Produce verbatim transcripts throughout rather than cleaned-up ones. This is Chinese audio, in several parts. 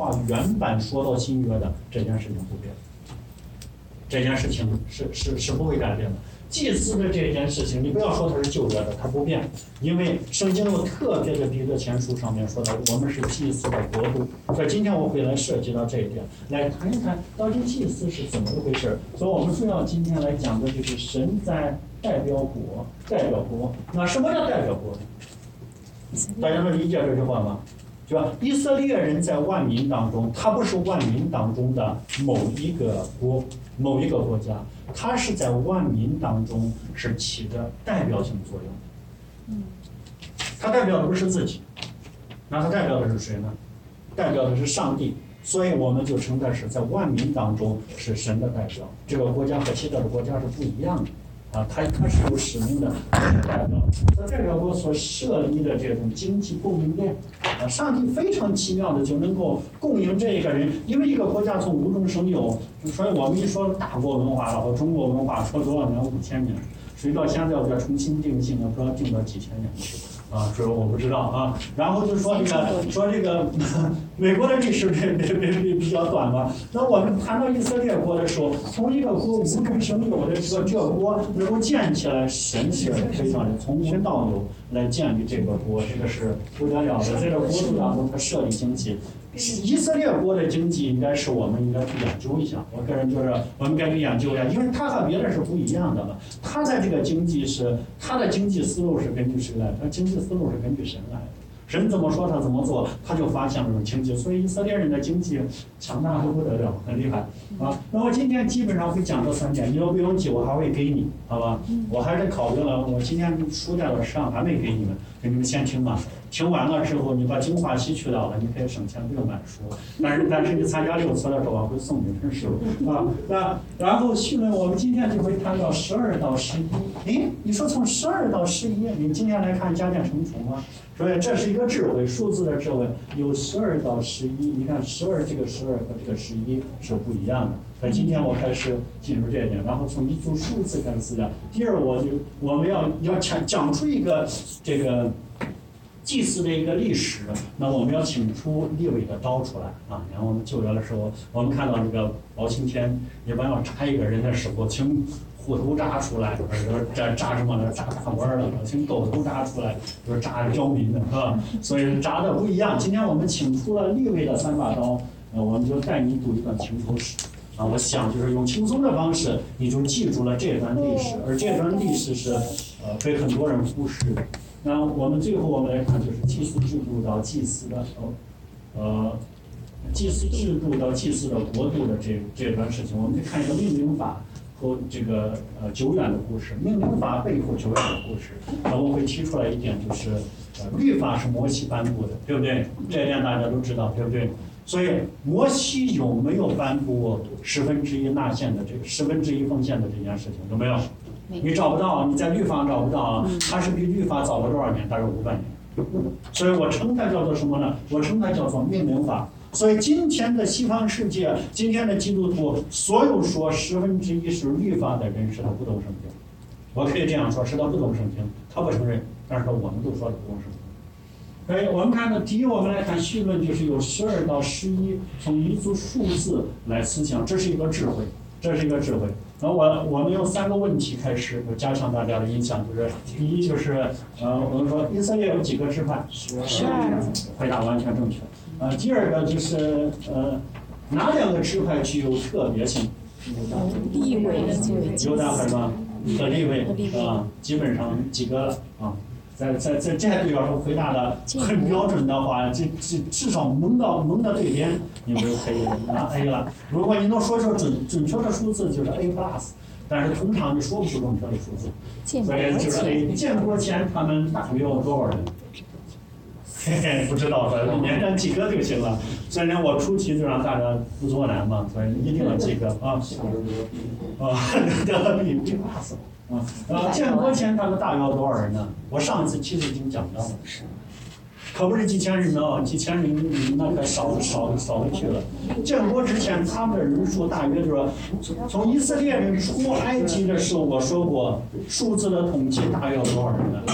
话原版说到新约的这件事情不变，这件事情是是是不会改变的。祭司的这件事情，你不要说它是旧约的，它不变，因为圣经有特别的彼得前书上面说的，我们是祭司的国度。所以今天我会来涉及到这一点，来谈一谈到底祭司是怎么一回事。所以我们主要今天来讲的就是神在代表国，代表国。那什么叫代表国呢？大家能理解这句话吗？对吧？以色列人在万民当中，他不是万民当中的某一个国、某一个国家，他是在万民当中是起着代表性作用的。他代表的不是自己，那他代表的是谁呢？代表的是上帝。所以我们就称他是在万民当中是神的代表。这个国家和其他的国家是不一样的。啊，他他是有使命的代表，在代表国所设立的这种经济供应链，啊，上帝非常奇妙的就能够供应这个人，因为一个国家从无中生有，所以我们一说大国文化，然后中国文化说多少年，五千年，谁到现在我再重新定性，不知道定到几千年去。啊，所以我不知道啊。然后就说这个说这个美国的历史比比比比较短嘛。那我们谈到以色列国的时候，从一个国无中生有的这个这个国能够建起来，神是非常的从无到有来建立这个国，这个是不得了的。在这个国度当中，它设立经济。以色列国的经济应该是我们应该去研究一下，我个人觉得我们该去研究一下，因为它和别的是不一样的嘛。它的这个经济是它的经济思路是根据谁来的？它经济思路是根据神来的。神怎么说他怎么做，他就发现了这种经济，所以以色列人的经济强大的不得了，很厉害啊。那我今天基本上会讲这三点，你要不用记，我还会给你，好吧？我还是考虑了，我今天书在我身上还没给你们，给你们先听吧。听完了之后，你把精华吸取到了，你可以省钱不用买书。但是但是你参加六次的时候，我会送你份书啊。那然后续论，我们今天就会谈到十二到十一。诶，你说从十二到十一，你今天来看加减乘除吗？所以这是一个智慧，数字的智慧，有十二到十一。你看十二这个十二和这个十一是不一样的。所以今天我开始进入这一点，然后从一组数字开始思想。第二，我就我们要要讲讲出一个这个祭祀的一个历史，那我们要请出立位的刀出来啊。然后我们救援的时候，我们看到这个包青天一般要扎一个人的时候，请虎头扎出来，就是扎扎什么呢？扎大官的，请狗头扎出来，就是扎刁民的啊。所以扎的不一样。今天我们请出了立位的三把刀，呃，我们就带你读一段情仇史啊。我想就是用轻松的方式，你就记住了这段历史，而这段历史是呃被很多人忽视的。那我们最后我们来看，就是祭祀制度到祭祀的呃祭祀制度到祭祀的国度的这这段事情，我们可以看一个命令法和这个呃久远的故事。命令法背后久远的故事，那我会提出来一点，就是呃律法是摩西颁布的，对不对？这一点大家都知道，对不对？所以摩西有没有颁布十分之一纳献的这个十分之一奉献的这件事情？有没有？你找不到，你在律法找不到啊，它是比律法早了多少年？大概五百年。所以我称它叫做什么呢？我称它叫做命令法。所以今天的西方世界，今天的基督徒，所有说十分之一是律法的人，是他不懂圣经。我可以这样说，是他不懂圣经，他不承认，但是我们都说他不懂圣经。所以我们看到，第一，我们来看绪论，就是有十二到十一，从一组数字来思想，这是一个智慧，这是一个智慧。然后我我们用三个问题开始加强大家的印象，就是第一就是呃我们说以色列有几个支派？十二。回答完全正确。呃，第二个就是呃哪两个支派具有特别性？ 立位的犹大和什么？和立位啊，基本上几个了啊。在在在这对要是回答的很标准的话，这这至少蒙到蒙到对边，你们就可以拿 A 了。如果你能说出准准确的数字，就是 A plus， 但是通常你说不出准确的数字，所以就是 A。建国前他们大约有多少人？嘿嘿，不知道，你连上几个就行了。虽然我出题就让大家不作难嘛，所以一定要几个啊啊，得 B B plus。啊，呃，建国前他们大约多少人呢？我上一次其实已经讲到了，可不是几千人呢，几千人那可少少少回去了。建国之前他们的人数大约就是从以色列人出埃及的时候，我说过数字的统计大约有多少人呢？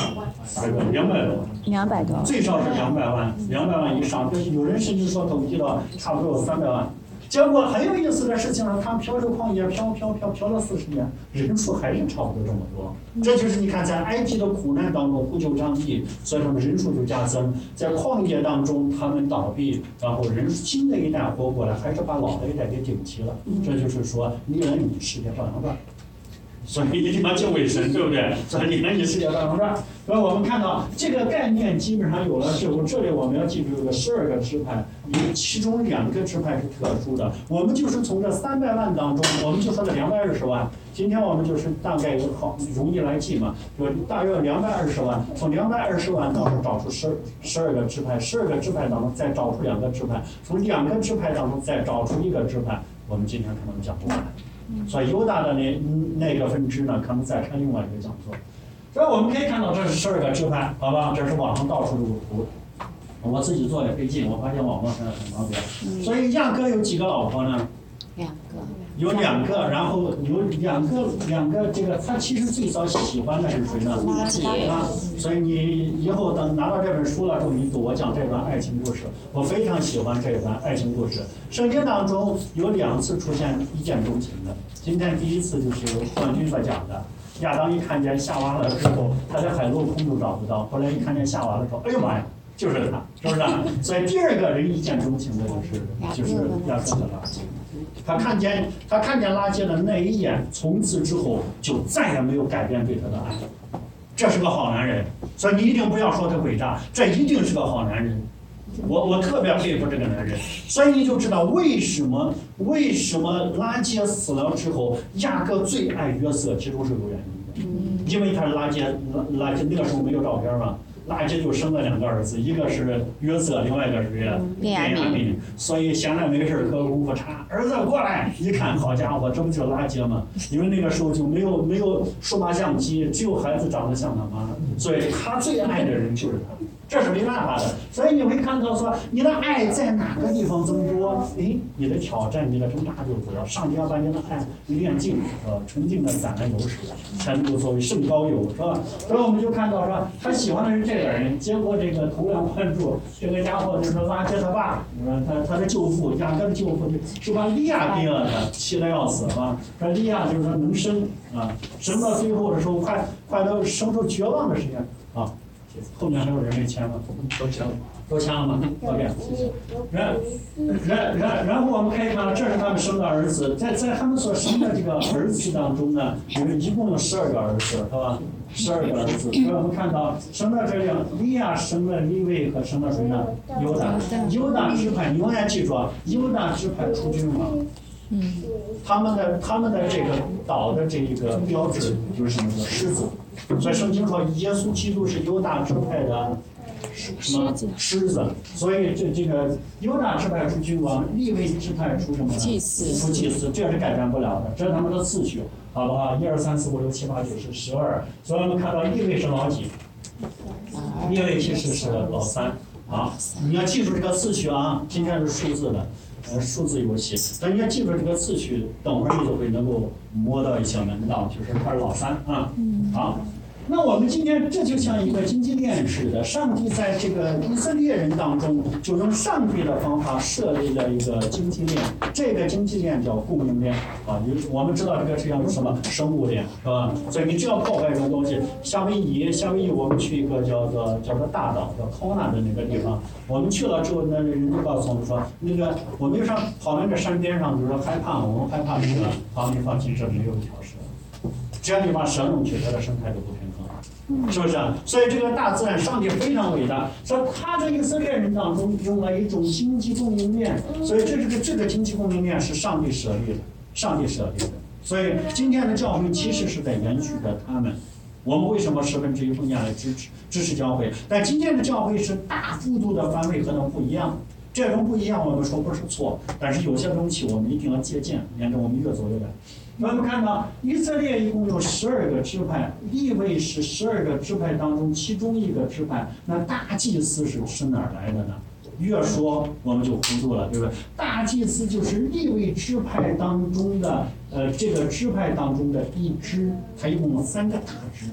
大约两百多万， 两百多， 最少是两百万，两百万以上，有人甚至说统计到差不多有三百万。结果很有意思的事情呢，他们漂流旷野漂漂漂漂了四十年，人数还是差不多这么多。这就是你看，在埃及的苦难当中，不久仗义，所以他们人数就加增；在旷野当中，他们倒闭，然后人新的一代活过来，还是把老的一代给顶齐了。这就是说，你人与世界照样转。所以一定要敬畏神，对不对？所以你看你世界照样转。所以我们看到这个概念基本上有了之后，这里我们要记住有个十二个支派，有其中两个支派是特殊的。我们就是从这三百万当中，我们就说了两百二十万。今天我们就是大概有好容易来记嘛，就大约两百二十万，从两百二十万当中找出十十二个支派，十二个支派当中再找出两个支派，从两个支派当中再找出一个支派。我们今天可能讲不完。所以犹大的那那个分支呢，可能再开另外一个讲座。所以我们可以看到，这是十二个支派，好吧？这是网上到处都有图。我自己做的费劲，我发现网络上很方便。所以亚哥有几个老婆呢？ 两个。 有两个，然后有两个两个这个，他其实最早喜欢的是谁呢？ 拉结啊，所以你以后等拿到这本书了之后，你读我讲这段爱情故事，我非常喜欢这段爱情故事。圣经当中有两次出现一见钟情的，今天第一次就是冠军所讲的。亚当一看见夏娃了之后，他在海陆空都找不到，后来一看见夏娃了之后，哎呦妈呀，就是他，是不是？所以第二个人一见钟情的就是就是亚瑟的拉结。他看见他看见拉结的那一眼，从此之后就再也没有改变对他的爱。这是个好男人，所以你一定不要说他诡诈，这一定是个好男人。我我特别佩服这个男人，所以你就知道为什么为什么拉结死了之后，雅各最爱约瑟，其实是有原因的，因为他是拉结拉拉结那个时候没有照片嘛。拉结就生了两个儿子，一个是约瑟，另外一个是便雅悯。所以闲来没事儿，搁功夫查儿子过来，一看，好家伙，这不就是拉结吗？因为那个时候就没有没有数码相机，只有孩子长得像他妈，所以他最爱的人就是他。这是没办法的，所以你会看到说，你的爱在哪个地方增多，哎，你的挑战、你的挣扎就多。上帝要把你的爱炼净，呃，纯净的攒来油水，才能够作为圣膏油，是吧？所以我们就看到说，他喜欢的是这个人，结果这个头梁换柱，这个家伙就是拉结他爸，他他的舅父，雅各的舅父就把利亚逼了他，气得要死啊！说利亚就是说能生啊，生到最后的时候，快快到生出绝望的时间啊。后面还有人没签吗？都签了，都签了吗 ？OK， 谢谢。然然然然后我们可以看到，这是他们生的儿子，在在他们所生的这个儿子当中呢，有一共有十二个儿子，是吧？十二个儿子，所以我们看到生的这两，利亚生了利未和生了谁呢？犹大，犹大支派，你永远记住啊，犹大支派出君王。嗯，他们的他们的这个岛的这一个标志就是什么呢？狮子。所以圣经说，耶稣基督是犹大支派的什么狮子？所以这这个犹大支派出君王，利未支派出什么呢？ 祭司。 出祭司，这是改变不了的，这是他们的次序，好不好？一二三四五六七八九十十二。所以我们看到利未是老几？利未其实是老三。好，你要记住这个次序啊，今天是数字的。呃，数字游戏，但你要记住这个次序，等会儿你就会能够摸到一些门道，就是他是老三啊。好，那我们今天这就像一个经济链似的，上帝在这个以色列人当中，就用上帝的方法设立了一个经济链，这个经济链叫供应链啊。我们知道这个是叫什么生物链，是吧？所以你只要破坏这个东西，夏威夷，夏威夷我们去一个叫做叫做大岛叫康纳的那个地方，我们去了之后，那人就告诉我们说，那个我们上跑那个山边上，就是说害怕，我们害怕蛇，好，你放心，这没有一条蛇，只要你把蛇弄去，它的生态就不平衡。是不是啊？所以这个大自然，上帝非常伟大。所以他在以色列人当中用了一种经济供应链，所以这是个这个经济供应链是上帝设立的，上帝设立的。所以今天的教会其实是在延续着他们。我们为什么十分之一奉献来支持支持教会？但今天的教会是大幅度的范围可能不一样。这种不一样，我们说不是错，但是有些东西我们一定要借鉴，免得我们越走越远。我们看到以色列一共有十二个支派，利未是十二个支派当中其中一个支派，那大祭司是是哪儿来的呢？越说我们就糊涂了，对不对？大祭司就是利未支派当中的呃这个支派当中的一支，它一共有三个大支。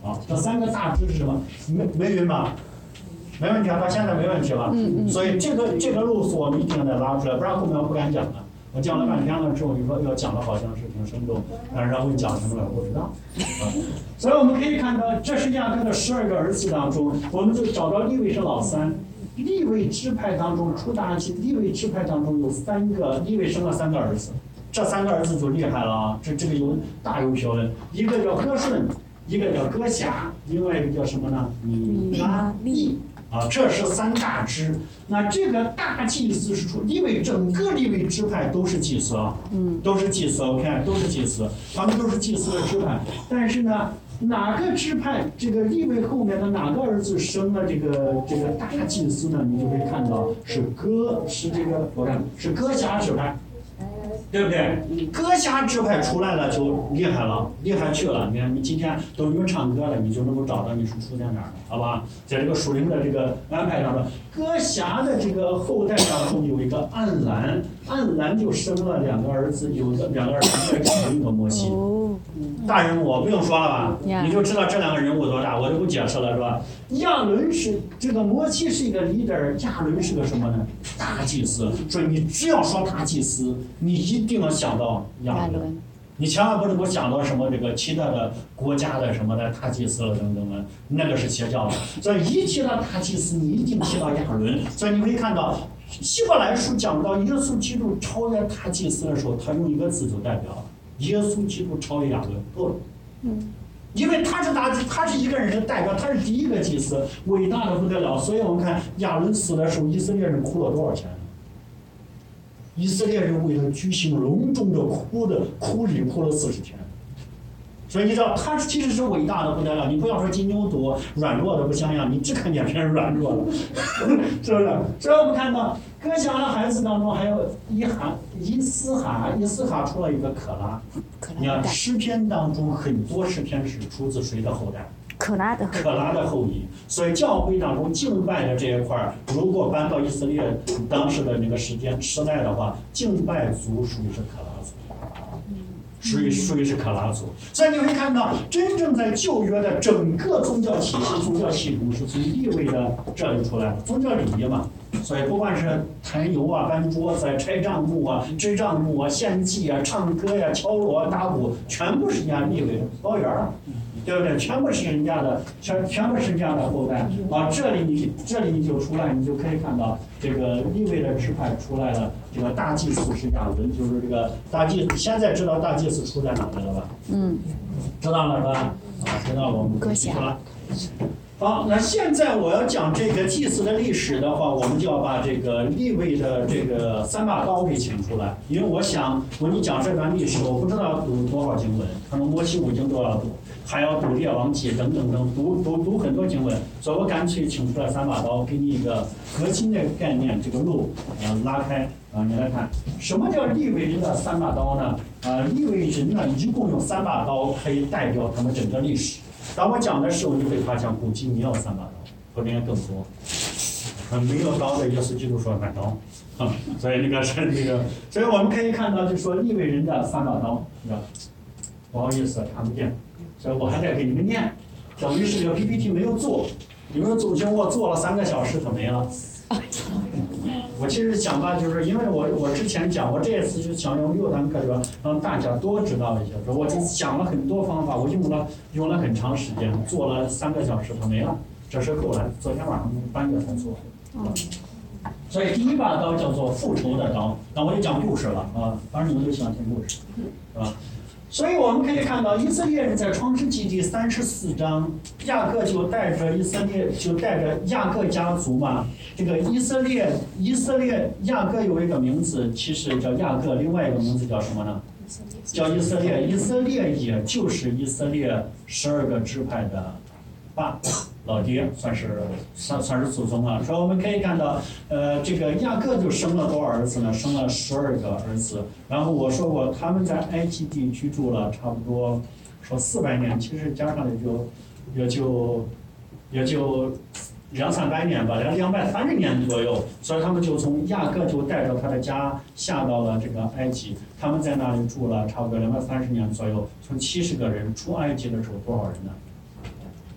啊，这三个大支是什么？没没云吧？没问题啊，到现在没问题吧？ 嗯嗯。 所以这个这个路数我们一定得拉出来，不然后面我不敢讲了。我讲了半天了之后，你说要讲的好像是挺生动，但是让我讲什么了不知道。啊，所以我们可以看到，这是亚各的十二个儿子当中，我们就找到利未是老三。利未支派当中出大气，利未支派当中有三个，利未生了三个儿子，这三个儿子就厉害了啊！这这个有大有学问，一个叫歌顺，一个叫歌侠，另外一个叫什么呢？米拉利啊，这是三大支。那这个大祭司是出利未，整个利未支派都是祭司啊，嗯，都是祭司 ，OK， 都是祭司，他们都是祭司的支派。但是呢，哪个支派这个利未后面的哪个儿子生了这个这个大祭司呢？你就会看到是歌，是这个我看是歌侠支派。对不对？歌侠支派出来了就厉害了，厉害去了。你看，你今天都你们唱歌了，你就能够找到你是出在哪儿的，好吧？在这个属灵的这个安排当中，歌侠的这个后代当中有一个暗兰，暗兰就生了两个儿子，有个两个儿子，一个亚伦，一个摩西。大人物不用说了吧？你就知道这两个人物多大，我就不解释了，是吧？亚伦是这个摩西是一个 leader， 亚伦是个什么呢？大祭司。所以你只要说大祭司，你一定要想到亚伦，你千万不能够想到什么这个其他的国家的什么的大祭司了等等的，那个是邪教的。所以一提到大祭司，你一定提到亚伦。所以你会看到希伯来书讲到耶稣基督超越大祭司的时候，他用一个字就代表了耶稣基督超越亚伦，够了。嗯。因为他是大，他是一个人的代表，他是第一个祭司，伟大的不得了。所以我们看亚伦死的时候，以色列人哭了多少钱？以色列人为他举行隆重的哭的哭礼，哭了四十天。所以你知道，他其实是伟大的不得了。你不要说金牛犊软弱的不像样，你只看见别人软弱了，是不是？所以我们看到歌侠的孩子当中还有伊哈、伊斯哈，伊斯哈出了一个可拉。你看诗篇当中很多诗篇是出自谁的后代？ 可拉的后裔。 可拉的后裔。所以教会当中敬拜的这一块儿，如果搬到以色列当时的那个时间时代的话，敬拜族属于是可拉族。属于属于是可拉族，所以你会看到，真正在旧约的整个宗教体系、宗教系统是从利未的这里出来的，宗教礼仪嘛。所以不管是弹油啊、搬桌子啊、拆账目啊、支账目啊、献祭啊、唱歌呀、啊、敲锣啊、打鼓，全部是人家利未的包圆啊，对不对？全部是人家的，全全部是人家的后代啊。这里你这里你就出来，你就可以看到这个利未的支派出来了。这个大祭司是亚伦，就是这个大祭，现在知道大祭司出在哪里了吧？嗯，知道了是吧？啊，知道了，我们可以说了。好，那现在我要讲这个祭祀的历史的话，我们就要把这个利未的这个三把刀给请出来，因为我想我你讲这段历史，我不知道要读多少经文，可能摩西五经都要读，还要读列王记等等等，读读读很多经文，所以我干脆请出来三把刀，给你一个核心的概念，这个路呃拉开啊，你来看，什么叫利未人的三把刀呢？啊，利未人呢一共有三把刀，可以代表他们整个历史。当我讲的时候，你会发现古今没有三把刀，后面更多。没有刀的耶稣基督说买刀，啊，所以那个是那个，所以我们可以看到，就说利未人的三把刀，是吧？不好意思，看不见，所以我还得给你们念。等于是这个 P P T 没有做，你们总结我做了三个小时，它没了。我其实想吧，就是因为我我之前讲，我这一次就想用六堂课是吧，让大家多知道一些。说我就想了很多方法，我用了用了很长时间，做了三个小时，它没了。这是后来昨天晚上半夜才做。所以第一把刀叫做复仇的刀，那我就讲故事了啊，反正你们都喜欢听故事，是吧？所以我们可以看到，以色列人在创世纪第三十四章，雅各就带着以色列，就带着雅各家族嘛。这个以色列，以色列雅各有一个名字，其实叫雅各，另外一个名字叫什么呢？叫以色列。以色列也就是以色列十二个支派的爸。老爹算是算算是祖宗了，所以我们可以看到，呃，这个雅各就生了多少儿子呢？生了十二个儿子。然后我说过，他们在埃及地居住了差不多说四百年，其实加上也就也就也就两三百年吧，两两百三十年左右。所以他们就从雅各就带着他的家下到了这个埃及，他们在那里住了差不多两百三十年左右。从七十个人出埃及的时候多少人呢？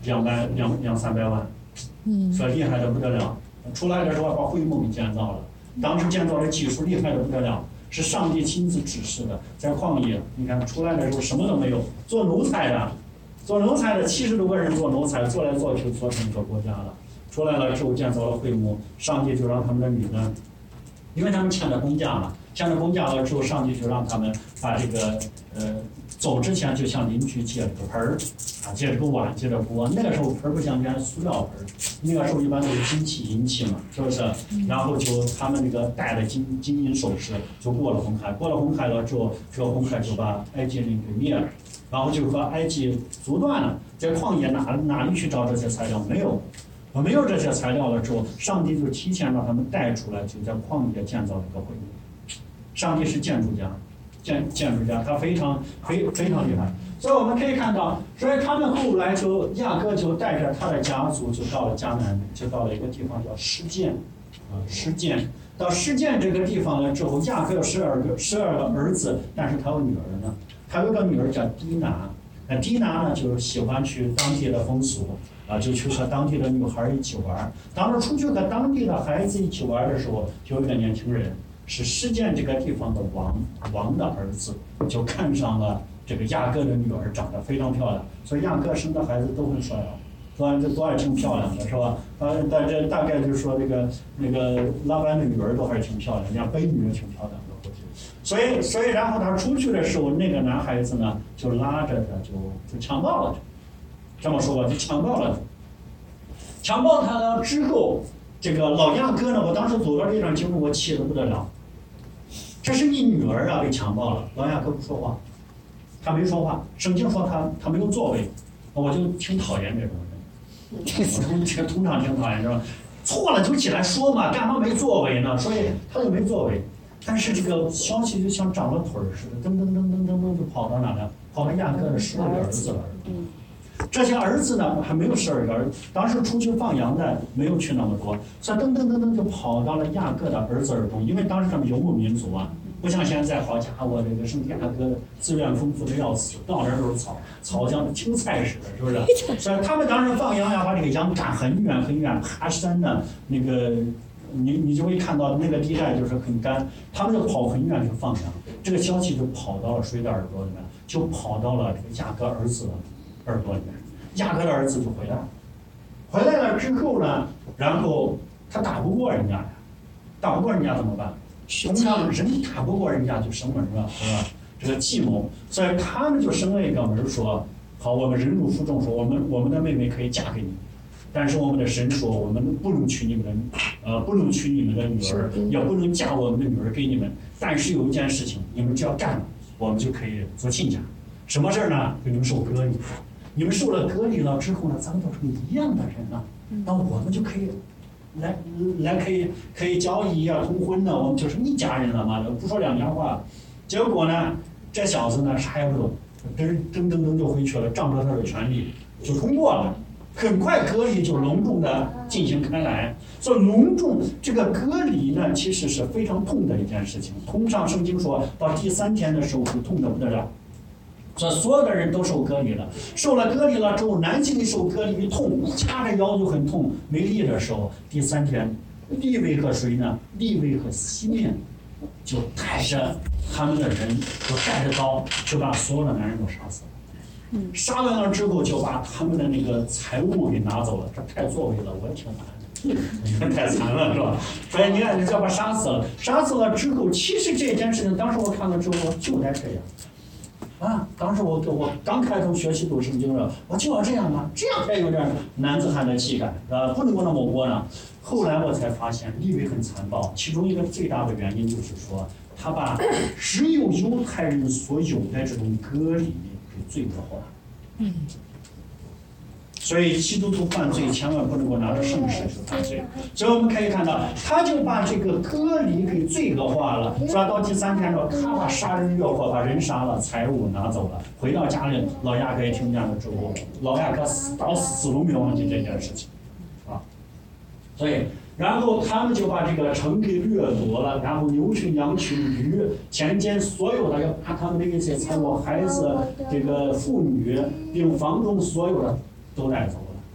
两百两两三百万， 嗯， 说厉害的不得了。出来的时候把会幕给建造了，当时建造的技术厉害的不得了，是上帝亲自指示的。在旷野，你看出来的时候什么都没有，做奴才的，做奴才的七十多个人做奴才，做来做去做成一个国家了。出来了之后建造了会幕，上帝就让他们的女呢，因为他们欠了工价嘛，欠了工价了之后，上帝就让他们把这个呃走之前就向邻居借了个盆儿，啊借了个碗，借了锅。那个时候盆儿不像现在塑料盆儿，那个时候一般都是金器银器嘛，是不是？然后就他们那个戴的金金银首饰就过了红海，过了红海了之后，这个红海就把埃及人给灭了，然后就和埃及阻断了。在旷野哪哪里去找这些材料？没有。没有这些材料了之后，上帝就提前让他们带出来，就在旷野建造了一个会幕。上帝是建筑家，建建筑家，他非常非非常厉害。所以我们可以看到，所以他们后来就雅各就带着他的家族就到了迦南，就到了一个地方叫示剑，啊，示剑。到示剑这个地方了之后，雅各有十二个十二个儿子，但是他有女儿呢，他有个女儿叫低拿。那低拿呢，就是喜欢去当地的风俗。啊，就去和当地的女孩一起玩。当时出去和当地的孩子一起玩的时候，就有一个年轻人是示剑这个地方的王王的儿子，就看上了这个雅各的女儿，长得非常漂亮，所以雅各生的孩子都很帅啊，都这都还挺漂亮的，是吧？啊，但这大概就是说这个那个拉班的女儿都还是挺漂亮，连卑女也挺漂亮的，估计。所以所以然后他出去的时候，那个男孩子呢就拉着他就就强暴了。这么说吧，就强暴了。强暴他了之后，这个老亚哥呢，我当时走到这段经文，我气得不得了。这是你女儿啊，被强暴了，老亚哥不说话，他没说话。圣经说他他没有作为，我就挺讨厌这种人。我通通常挺讨厌这种，错了就起来说嘛，干嘛没作为呢？所以他就没作为。但是这个消息就像长了腿似的，噔噔噔噔噔噔就跑到哪了？跑到亚哥的十二个儿子了。这些儿子呢还没有十二个儿子，当时出去放羊的没有去那么多，所以噔噔噔噔就跑到了亚各的儿子耳中，因为当时他们游牧民族啊，不像现在，好家伙，这个圣亚各资源丰富的要死，到哪都是草，草像青菜似的，是不是？所以他们当时放羊要把这个羊赶很远很远，爬山的那个，你你就会看到那个地带就是很干，他们就跑很远去放羊，这个消息就跑到了谁的耳朵里面？就跑到了这个雅各儿子的耳朵里面，雅各的儿子就回来了。回来了之后呢，然后他打不过人家呀，打不过人家怎么办？通常人打不过人家就生门了，是吧？这个计谋，所以他们就生了一个门，说好，我们忍辱负重，说我们我们的妹妹可以嫁给你，但是我们的神说我们不能娶你们的呃不能娶你们的女儿，也不能嫁我们的女儿给你们，但是有一件事情，你们只要干了，我们就可以做亲家。什么事儿呢？给你们受割礼。你们受了割礼了之后呢，咱们都成一样的人了，那我们就可以来来可以可以交易啊，通婚呢，我们就是一家人了嘛，不说两家话。结果呢，这小子呢啥也不懂，噔噔噔噔就回去了，仗着他的权利就通过了。很快割礼就隆重的进行开来，所以隆重这个割礼呢，其实是非常痛的一件事情。通常圣经说到第三天的时候是痛的不得了。所以所有的人都受割礼了，受了割礼了之后，男性一受割礼一痛，掐着腰就很痛，没力的时候，第三天，利未和谁呢？利未和西面就带着他们的人，就带着刀，就把所有的男人都杀死了。杀完了之后，就把他们的那个财物给拿走了，这太作为了，我也挺难的，太残了是吧？所以你看，你就把杀死了，杀死了之后，其实这件事情，当时我看了之后，我就该这样。啊！当时我我刚开头学习读圣经了，我就要这样吗？这样才有点男子汉的气概，啊，不能够那么窝囊。后来我才发现利未很残暴，其中一个最大的原因就是说，他把只有犹太人所有的这种割礼给罪恶化。嗯。所以基督徒犯罪千万不能够拿着圣事去犯罪，所以我们可以看到，他就把这个割礼给罪恶化了。抓到第三天了，他把杀人越货，把人杀了，财物拿走了。回到家里，老亚哥一听见了之后，老亚哥死到死都没有忘记这件事情，啊，所以然后他们就把这个城给掠夺了，然后牛群、羊群、驴、田间所有的，要把他们的一些财物、孩子、这个妇女，并房中所有的。都带走了，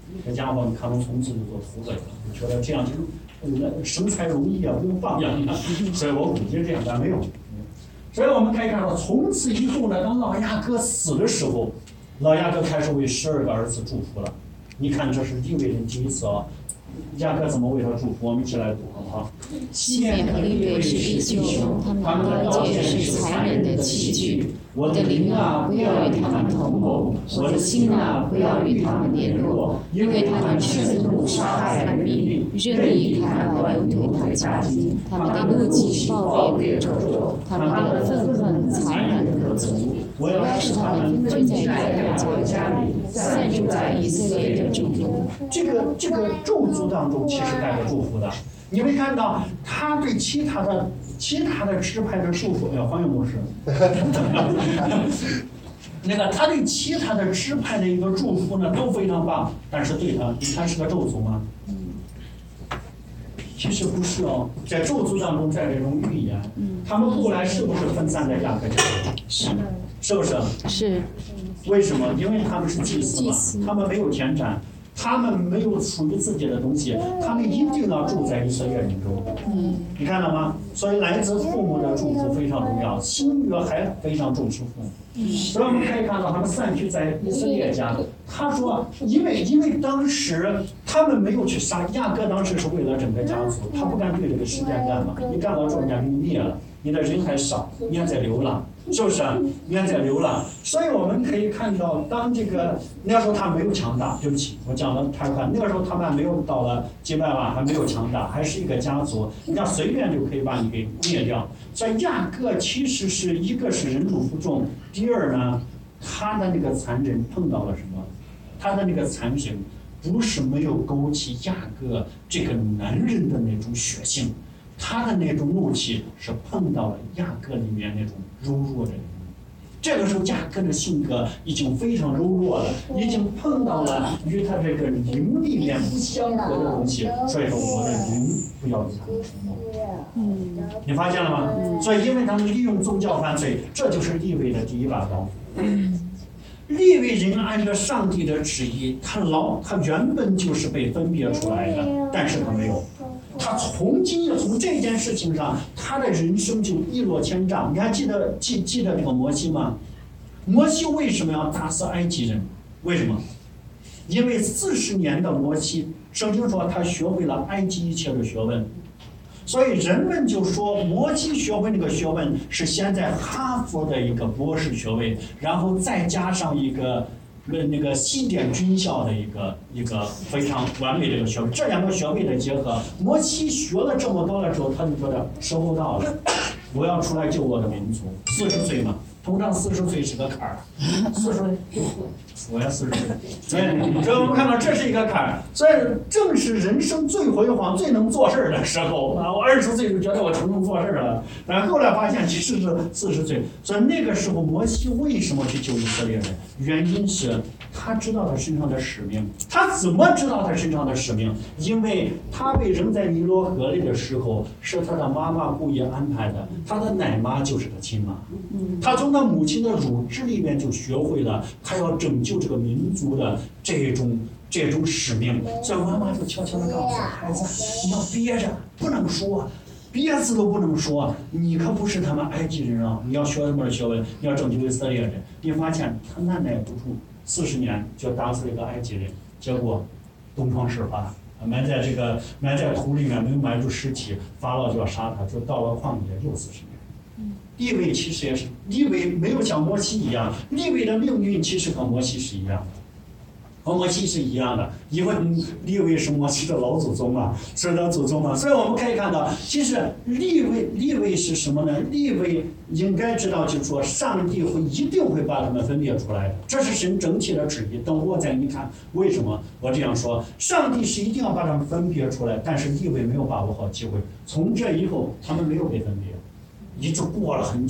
这家伙你看从从此就做秃子了，我觉得这样就呃生财容易啊，不用放养啊，所以我估计这样，但没有。所以我们可以看到，从此以后呢，当老亚哥死的时候，老亚哥开始为十二个儿子祝福了。你看，这是利未人第一次啊。雅各怎么为他祝福？我们一起来读好不好？ 西面和利未是弟兄，他们的刀剑是残忍的器具。我的灵啊，不要与他们同谋；我的心啊，不要与他们联络，因为他们弑怒杀害人民，任意砍倒牛腿他家庭。他们的怒气暴烈如昼，他们的愤恨残忍如足。我要使他们分居在各国家里，散住在以色列的中中。 这个这个咒诅当中，其实带着祝福的。你会看到他对其他的其他的支派的祝福，哎呀，黄勇牧师，那个他对其他的支派的一个祝福呢都非常棒，但是对他，他是个咒诅吗？其实不是哦，在咒诅当中，在这种预言，他们后来是不是分散在雅各家？ 是， 是不是？ 是。 为什么？因为他们是祭司嘛，他们没有田产，他们没有属于自己的东西，他们一定要住在以色列人中。嗯，你看到吗？所以来自父母的祝福非常重要，新约还非常重视父母。所以我们可以看到，他们散居在以色列家。他说，因为因为当时他们没有去杀雅各，当时是为了整个家族，他不敢对这个世界干嘛？你干嘛之后人家给你灭了，你的人还少，你还在流浪。是不是啊？你看在流浪，所以我们可以看到，当这个那时候他没有强大，对不起，我讲的太快。那个时候他们没有到了几百万，还没有强大，还是一个家族，人家随便就可以把你给灭掉。所以雅各其实是一个是忍辱负重，第二呢，他的那个残忍碰到了什么？他的那个残忍不是没有勾起雅各这个男人的那种血性。他的那种怒气是碰到了雅各里面那种柔弱的人，这个时候雅各的性格已经非常柔弱了，已经碰到了与他这个灵里面不相合的东西，所以说我的灵不要与他们同谋。嗯，你发现了吗？所以因为他们利用宗教犯罪，这就是利未的第一把刀。利未人按照上帝的旨意，他老他原本就是被分别出来的，但是他没有。他从今从这件事情上，他的人生就一落千丈。你还记得记记得这个摩西吗？摩西为什么要打死埃及人？为什么？因为四十年的摩西，圣经说他学会了埃及一切的学问，所以人们就说摩西学会那个学问是现在哈佛的一个博士学位，然后再加上一个。那个西点军校的一个一个非常完美的一个学位，这两个学位的结合，摩西学了这么多了之后，他就觉得时候到了，我要出来救我的民族。四十岁嘛，通常四十岁是个坎儿，四十，我要四十岁，所以所以我们看到这是一个坎儿，所以正是人生最辉煌、最能做事的时候啊！我二十岁就觉得我成功做事了，但后来发现其实是四十岁，所以那个时候摩西为什么去救以色列人？原因是他知道他身上的使命。他怎么知道他身上的使命？因为他被扔在尼罗河里的时候，是他的妈妈故意安排的。他的奶妈就是他亲妈。他从他母亲的乳汁里面就学会了他要拯救这个民族的这种这种使命。所以妈妈就悄悄地告诉孩子：“你要憋着，不能说。”憋字都不能说，你可不是他们埃及人啊！你要学什么学问？你要拯救以色列人。你发现他按耐不住，四十年就打死了一个埃及人，结果东窗事发，埋在这个埋在土里面，没有埋住尸体，法老就要杀他，就到了旷野又四十年。利未其实也是，利未没有像摩西一样，利未的命运其实和摩西是一样的。和摩西是一样的，因为利未是摩西的老祖宗嘛，是他祖宗嘛，所以我们可以看到，其实利未利未是什么呢？利未应该知道，就是说上帝会一定会把他们分别出来的，这是神整体的旨意。等我再你看，为什么我这样说？上帝是一定要把他们分别出来，但是利未没有把握好机会，从这以后他们没有被分别，一直过了很久。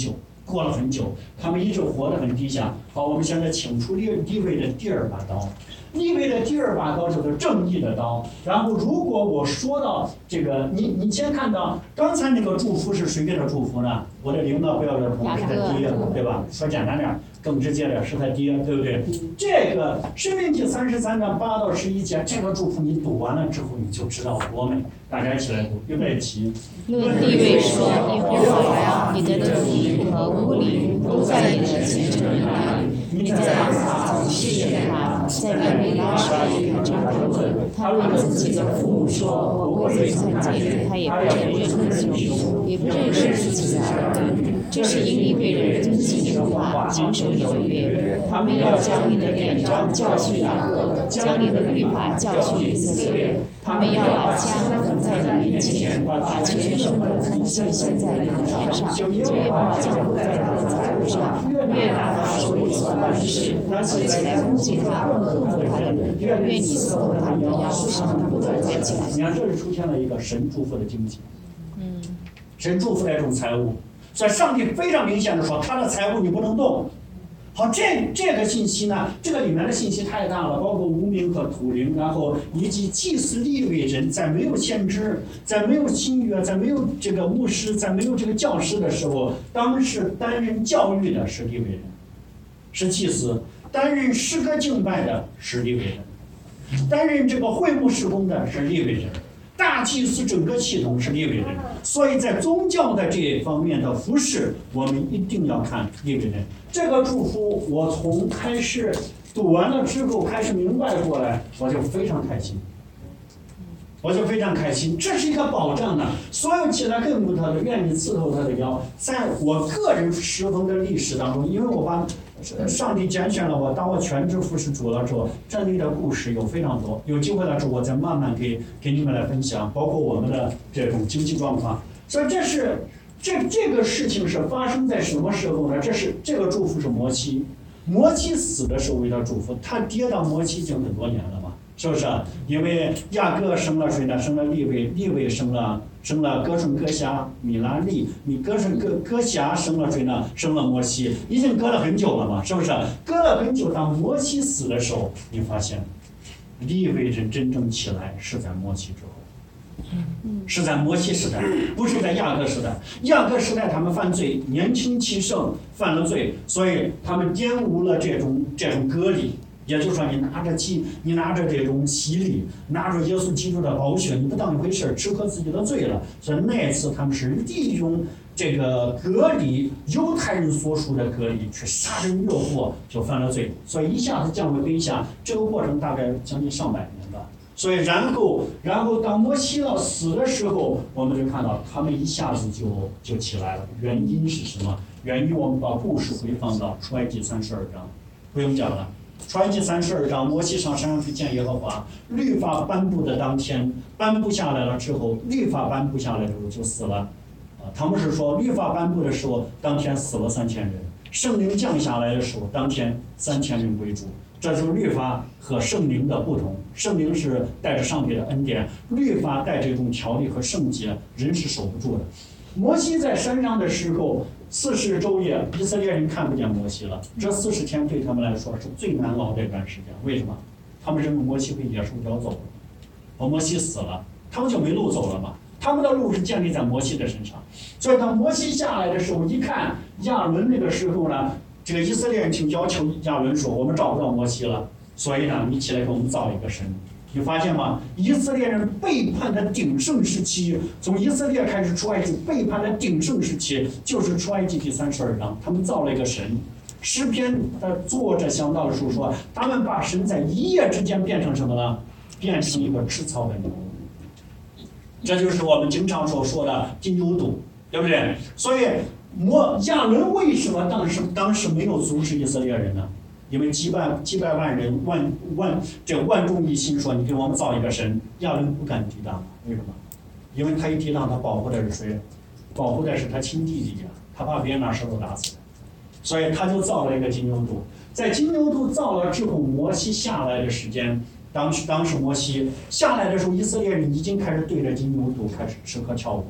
过了很久，他们一直活得很低下。好，我们现在请出利利未的第二把刀，利未的第二把刀就是正义的刀。然后，如果我说到这个，你你先看到刚才那个祝福是谁给的祝福呢？我的领导不要惹痛，是他爹，对吧？说简单点，更直接点，是他爹，对不对？这个申命记三十三章八到十一节，这个祝福你读完了之后，你就知道多美。大家一起来读，预备起。 论利未说，耶和华呀，你的地和屋里都在你的前程里那里。你在阿撒总是审判，在利未拉说也看察他们。他论自己的父母说，我过于犯戒，他也不承认弟兄，也不认识自己的儿女。这是因利未人遵纪守法，谨守守约。他们要将你的典章教训雅各，将你的律法教训以色列。他们要把家放在你面前，把全生的福气献在你的台上，就要把降福在他的财物上，越拿他手里所办的事，而且起来攻击他或克服他的人，愿你撕破他们的腰，使他们不再站起来。 你看，这是出现了一个神祝福的经济，嗯，神祝福的这种财物，所以上帝非常明显的说，他的财物你不能动。好，这这个信息呢，这个里面的信息太大了，包括无名和土灵，然后以及祭司利未人，在没有先知，在没有新约，在没有这个牧师，在没有这个教师的时候，当时担任教育的是利未人，是祭司；担任诗歌敬拜的是利未人；担任这个会幕事工的是利未人。大祭司整个系统是利未人，所以在宗教的这一方面的服饰，我们一定要看利未人。这个祝福，我从开始读完了之后，开始明白过来，我就非常开心，我就非常开心。这是一个保障呢，所有起来恨不得的，愿意刺透他的腰。在我个人侍奉的历史当中，因为我把上帝拣选了我，当我全职服侍主了之后，这里的故事有非常多。有机会的时候，我再慢慢给给你们来分享，包括我们的这种经济状况。所以这是这这个事情是发生在什么时候呢？这是这个祝福是摩西，摩西死的时候为他祝福，他跌到摩西已经很多年了嘛，是不是？因为雅各生了谁呢？生了利未，利未生了。生了哥顺、哥辖、米拉利，米哥顺、哥哥辖生了谁呢？生了摩西，已经隔了很久了嘛，是不是？隔了很久，当摩西死的时候，你发现利未人真正起来是在摩西之后，是在摩西时代，不是在雅各时代。雅各时代他们犯罪，年轻气盛，犯了罪，所以他们玷污了这种这种割礼。也就是说，你拿着祭，你拿着这种洗礼，拿着耶稣基督的宝血，你不当一回事，吃喝自己的罪了。所以那一次他们是利用这个割礼，犹太人所属的割礼，去杀人越货，就犯了罪。所以一下子降为卑下，这个过程大概将近上百年吧。所以然后，然后当摩西要死的时候，我们就看到他们一下子就就起来了。原因是什么？原因我们把故事回放到出埃及三十二章，不用讲了。出埃及三十二章，摩西上山上去见耶和华，律法颁布的当天，颁布下来了之后，律法颁布下来之后就死了。啊，他们是说律法颁布的时候，当天死了三千人；圣灵降下来的时候，当天三千人归主。这就是律法和圣灵的不同。圣灵是带着上帝的恩典，律法带这种条例和圣洁，人是守不住的。摩西在山上的时候，四十昼夜，以色列人看不见摩西了。这四十天对他们来说是最难熬的一段时间。为什么？他们认为摩西被野兽叼走了，而摩西死了，他们就没路走了嘛。他们的路是建立在摩西的身上。所以当摩西下来的时候，一看亚伦那个时候呢，这个以色列人请要求亚伦说：“我们找不到摩西了，所以呢，你起来给我们造一个神。”你发现吗？以色列人背叛的鼎盛时期，从以色列开始出埃及背叛的鼎盛时期，就是出埃及第三十二章，他们造了一个神。诗篇的作者想到的时候说，他们把神在一夜之间变成什么呢？变成一个吃草的牛。这就是我们经常所说的金牛犊，对不对？所以摩亚伦为什么当时当时没有阻止以色列人呢？因为几百几百万人万万这万众一心说你给我们造一个神，亚伦不敢抵挡。为什么？因为他一抵挡，他保护的是谁？保护的是他亲弟弟呀，他怕别人拿石头打死他，所以他就造了一个金牛犊。在金牛犊造了之后，摩西下来的时间，当时当时摩西下来的时候，以色列人已经开始对着金牛犊开始吃喝跳舞了。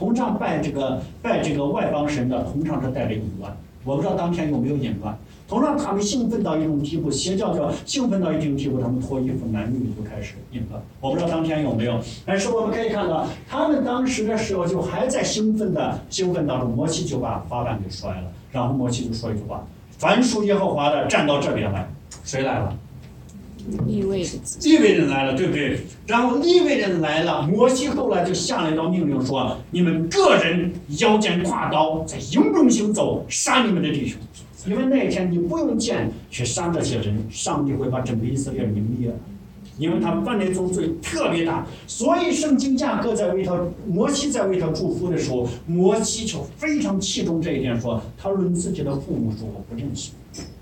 通常拜这个拜这个外邦神的，通常是带着淫乱。我不知道当天有没有淫乱。通常他们兴奋到一种地步，邪教叫兴奋到一定地步，他们脱衣服，男女就开始淫乱。我不知道当天有没有，但是我们可以看到，他们当时的时候就还在兴奋的兴奋当中，摩西就把法版给摔了，然后摩西就说一句话：凡属耶和华的站到这边来。谁来了？ 利未的利未人来了，对不对？然后利未人来了，摩西后来就下了一道命令说：你们个人腰间挎刀，在营中行走，杀你们的弟兄。因为那天你不用剑去杀这些人，上帝会把整个以色列人灭了，因为他犯那种罪特别大。所以圣经雅各在为他摩西在为他祝福的时候，摩西就非常器重这一点，说他论自己的父母说我不认识。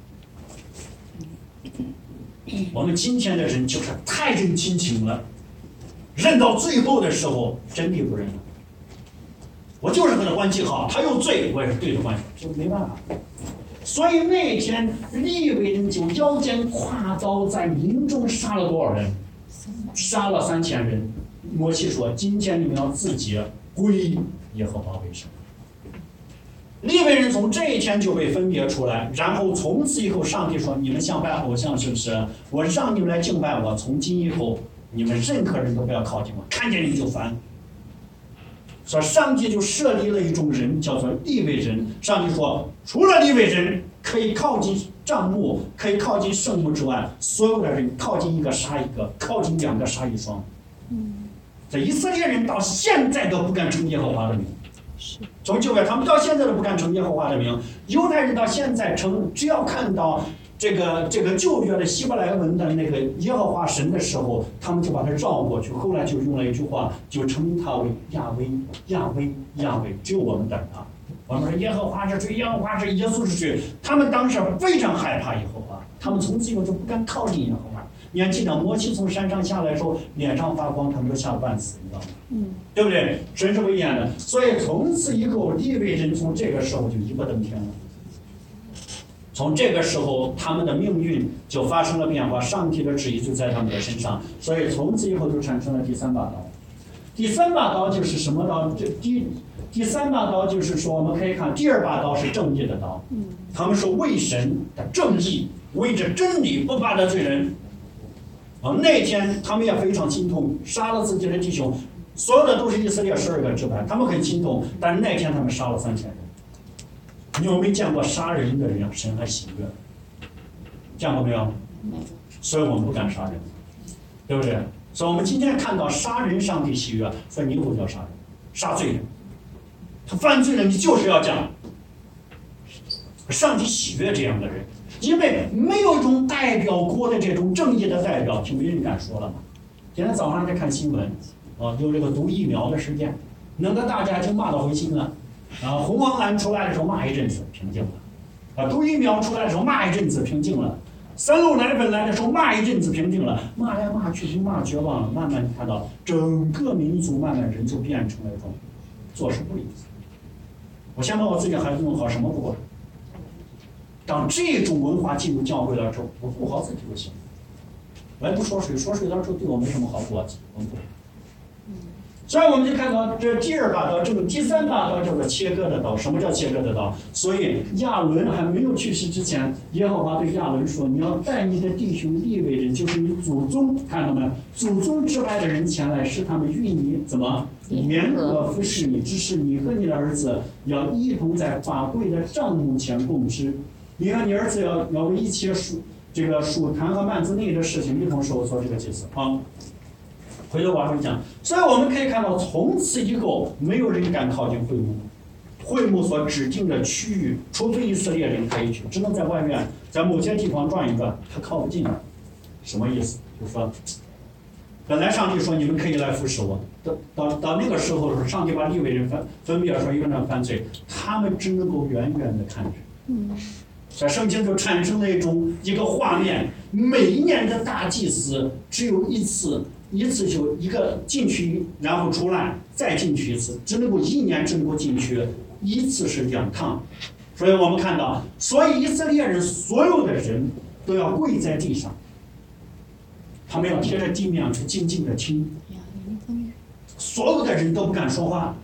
我们今天的人就是太认亲情了，认到最后的时候真的不认了。我就是和他关系好，他有罪，我也是对他关系，这没办法。所以那天利未人就腰间挎刀，在营中杀了多少人？杀了三千人。摩西说：“今天你们要自己归耶和华为圣。”利未人从这一天就被分别出来，然后从此以后，上帝说：“你们像拜偶像，是不是？我让你们来敬拜我，从今以后，你们任何人都不要靠近我，看见你就烦。”所以上帝就设立了一种人，叫做利未人。上帝说，除了利未人可以靠近帐幕，可以靠近圣幕之外，所有的人靠近一个杀一个，靠近两个杀一双。这以色列人到现在都不敢称耶和华的名。从旧约他们到现在都不敢称耶和华的名。犹太人到现在称，只要看到这个这个旧约的希伯来文的那个耶和华神的时候，他们就把它绕过去，后来就用了一句话，就称他为亚威亚威亚威。只有我们等他，我们说耶和华是谁？耶和华是耶稣是谁？他们当时非常害怕耶和华，他们从此以后就不敢靠近耶和华。你还记得摩西从山上下来的时候，脸上发光，他们都吓得半死，你知道吗？嗯，对不对？神是威严的，所以从此以后，利未人从这个时候就一步登天了。从这个时候，他们的命运就发生了变化，上帝的旨意就在他们的身上，所以从此以后就产生了第三把刀。第三把刀就是什么刀？这第第三把刀就是说，我们可以看第二把刀是正义的刀，他们是为神的正义，为着真理不怕得罪人。啊，那天他们也非常心痛，杀了自己的弟兄，所有的都是以色列十二个支派，他们很心痛，但是那天他们杀了三千人。你有没有见过杀人的人神还喜悦？见过没有？所以我们不敢杀人，对不对？所以我们今天看到杀人上帝喜悦，所以你以后就要杀人，杀罪人。他犯罪了，你就是要讲，上帝喜悦这样的人，因为没有一种代表国的这种正义的代表，就没人敢说了嘛。今天早上在看新闻，啊，有这个毒疫苗的事件，弄得大家就骂到灰心了。啊，红黄蓝出来的时候骂一阵子平静了，啊，毒疫苗出来的时候骂一阵子平静了，三鹿奶粉来的时候骂一阵子平静了，骂来骂去就骂绝望了。慢慢你看到整个民族慢慢人就变成了一种坐视不理。我先把我自己的孩子弄好，什么不管。当这种文化进入教会了之后，我顾好自己就行，我也不说谁，说谁到时候对我没什么好过，我们不。所以我们就看到这第二把刀，这个第三把刀叫做切割的刀。什么叫切割的刀？所以亚伦还没有去世之前，耶和华对亚伦说：“你要带你的弟兄利未人，就是你祖宗，看到没？祖宗之外的人前来，使他们与你怎么联合服侍你，只是你和你的儿子要一同在法柜的帐幕前共吃。你和你儿子要要为一切属这个属坛和幔子内的事情一同受做这个祭祀啊。”回头往上讲，所以我们可以看到，从此以后没有人敢靠近会幕，会幕所指定的区域，除非以色列人可以去，只能在外面，在某些地方转一转，他靠不进来。什么意思？就是说，本来上帝说你们可以来服侍我，到到到那个时候的时候，上帝把利未人分分别说一个人犯罪，他们只能够远远的看着。嗯。在圣经就产生了一种一个画面，每一年的大祭司只有一次。一次就一个进去，然后出来，再进去一次，只能够一年只能够进去一次是两趟，所以我们看到，所以以色列人所有的人都要跪在地上，他们要贴着地面去静静的听，所有的人都不敢说话，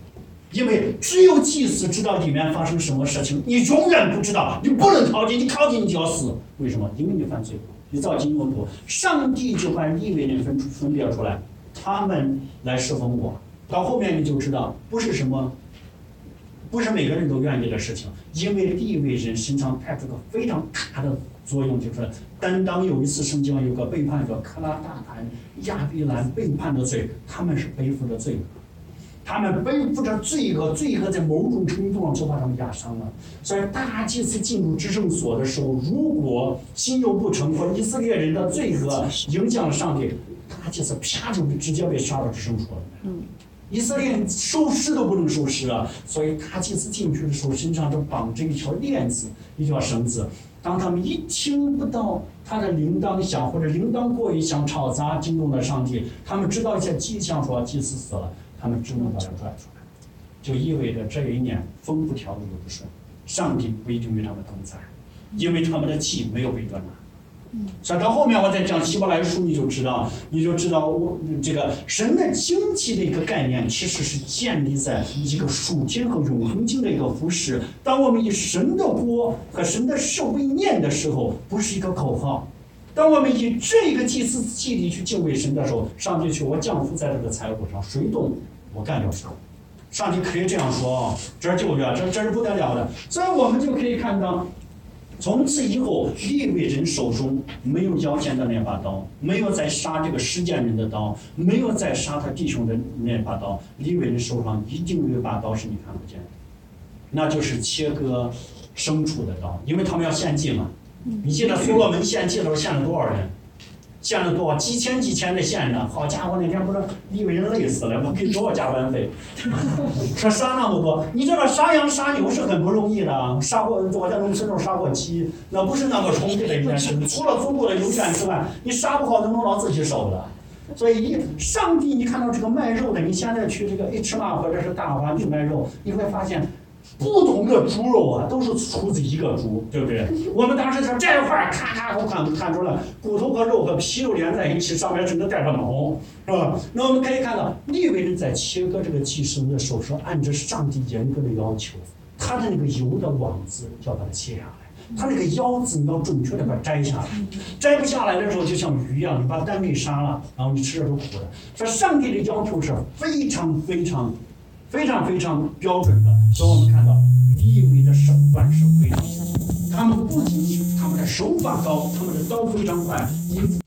因为只有祭司知道里面发生什么事情，你永远不知道，你不能靠近，你靠近你就要死。为什么？因为你犯罪，你造金牛犊，上帝就把利未人分分别出来，他们来侍奉我。到后面你就知道，不是什么，不是每个人都愿意的事情，因为利未人身上带着个非常大的作用，就是担当有一次圣经有个背叛者克拉大坦、亚比兰背叛的罪，他们是背负着罪恶。他们背负着罪恶，罪恶在某种程度上就把他们压伤了。所以大祭司进入至圣所的时候，如果心有不诚，或者以色列人的罪恶影响了上帝，大祭司啪就直接被杀到至圣所了。嗯，以色列人收尸都不能收尸啊，所以大祭司进去的时候，身上就绑着一条链子，一条绳子。当他们一听不到他的铃铛响，或者铃铛过于响吵杂惊动了上帝，他们知道一些迹象说祭司死了。他们只能把它拽出来，就意味着这一年风不调雨不顺，上帝不一定与他们同在，因为他们的气没有被端拿。所以到后面我再讲希伯来书，你就知道，你就知道我这个神的经济的一个概念，其实是建立在一个属天和永恒经的一个服饰。当我们以神的国和神的事为念的时候，不是一个口号。当我们以这个祭司祭礼去敬畏神的时候，上帝去我降服在这个财物上，谁动我干掉谁。上帝可以这样说啊，这是救援，这这是不得了的。所以我们就可以看到，从此以后，利未人手中没有腰间的那把刀，没有再杀这个施剑人的刀，没有再杀他弟兄的那把刀。利未人手上一定有一把刀是你看不见的，那就是切割牲畜的刀，因为他们要献祭嘛。你记得所罗门献祭的时候献了多少人？献了多少？几千几千的献呢？好家伙，那天不是利未人累死了，我给多少加班费？说杀那么多，你知道杀羊杀牛是很不容易的。杀过我在农村中杀过鸡，那不是那么容易的一件事。除了足够的油泉之外，你杀不好都弄到自己手了。所以上帝，你看到这个卖肉的，你现在去这个 H Mart 或者是大华去卖肉，你会发现。不同的猪肉啊，都是出自一个猪，对不对？我们当时说这块咔咔，我看看出来骨头和肉和皮肉连在一起，上面甚至带着毛，是吧？那我们可以看到，利未人在切割这个祭牲的时候，是按照上帝严格的要求，他的那个油的网子要把它切下来，他那个腰子你要准确的把它摘下来，摘不下来的时候就像鱼一样，你把单给杀了，然后你吃着都苦的。所以上帝的要求是非常非常。非常非常标准的，所以我们看到利未的手段是非常，他们不仅他们的手法高，他们的刀非常快，因此。